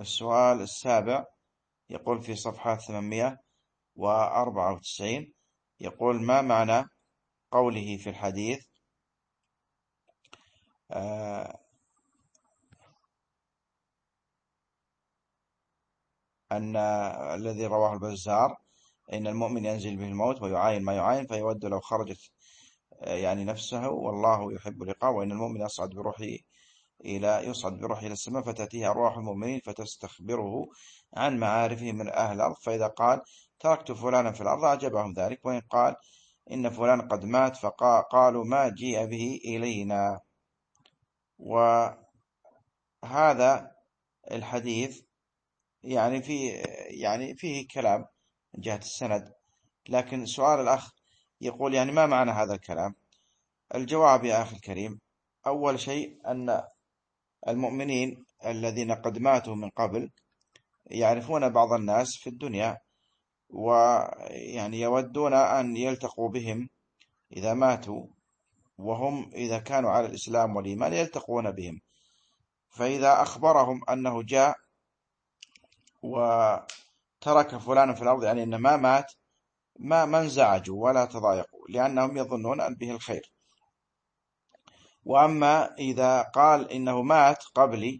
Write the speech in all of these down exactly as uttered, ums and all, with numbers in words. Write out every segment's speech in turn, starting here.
السؤال السابع يقول في صفحة ثمانمائة وأربعة وتسعين، يقول: ما معنى قوله في الحديث آه أن الذي رواه البزار: إن المؤمن ينزل به الموت ويعاين ما يعاين فيود لو خرجت آه يعني نفسه والله يحب لقاءه، وإن المؤمن يصعد بروحه إلى يصعد بروحه إلى السماء فتأتيه أرواح المؤمنين فتستخبره عن معارفه من أهل الأرض، فإذا قال تركت فلانا في الأرض أعجبهم ذلك، وإن قال إن فلان قد مات فقالوا ما جيء به إلينا. وهذا الحديث يعني فيه يعني فيه كلام من جهة السند، لكن سؤال الأخ يقول يعني ما معنى هذا الكلام؟ الجواب يا أخي الكريم: أول شيء أن المؤمنين الذين قد ماتوا من قبل يعرفون بعض الناس في الدنيا، ويعني يودون أن يلتقوا بهم إذا ماتوا، وهم إذا كانوا على الإسلام والإيمان يلتقون بهم، فإذا أخبرهم أنه جاء وترك فلانا في الأرض يعني أنه ما مات ما ما انزعجوا ولا تضايقوا، لأنهم يظنون أن به الخير. وأما إذا قال إنه مات قبلي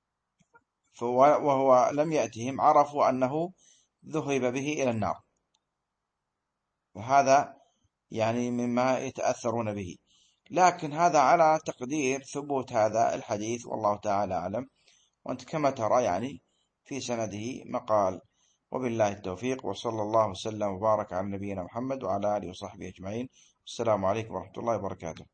وهو لم يأتهم عرفوا أنه ذهب به إلى النار، وهذا يعني مما يتأثرون به، لكن هذا على تقدير ثبوت هذا الحديث، والله تعالى أعلم. وأنت كما ترى يعني في سنده مقال، وبالله التوفيق، وصلى الله وسلم وبارك على نبينا محمد وعلى آله وصحبه أجمعين. السلام عليكم ورحمة الله وبركاته.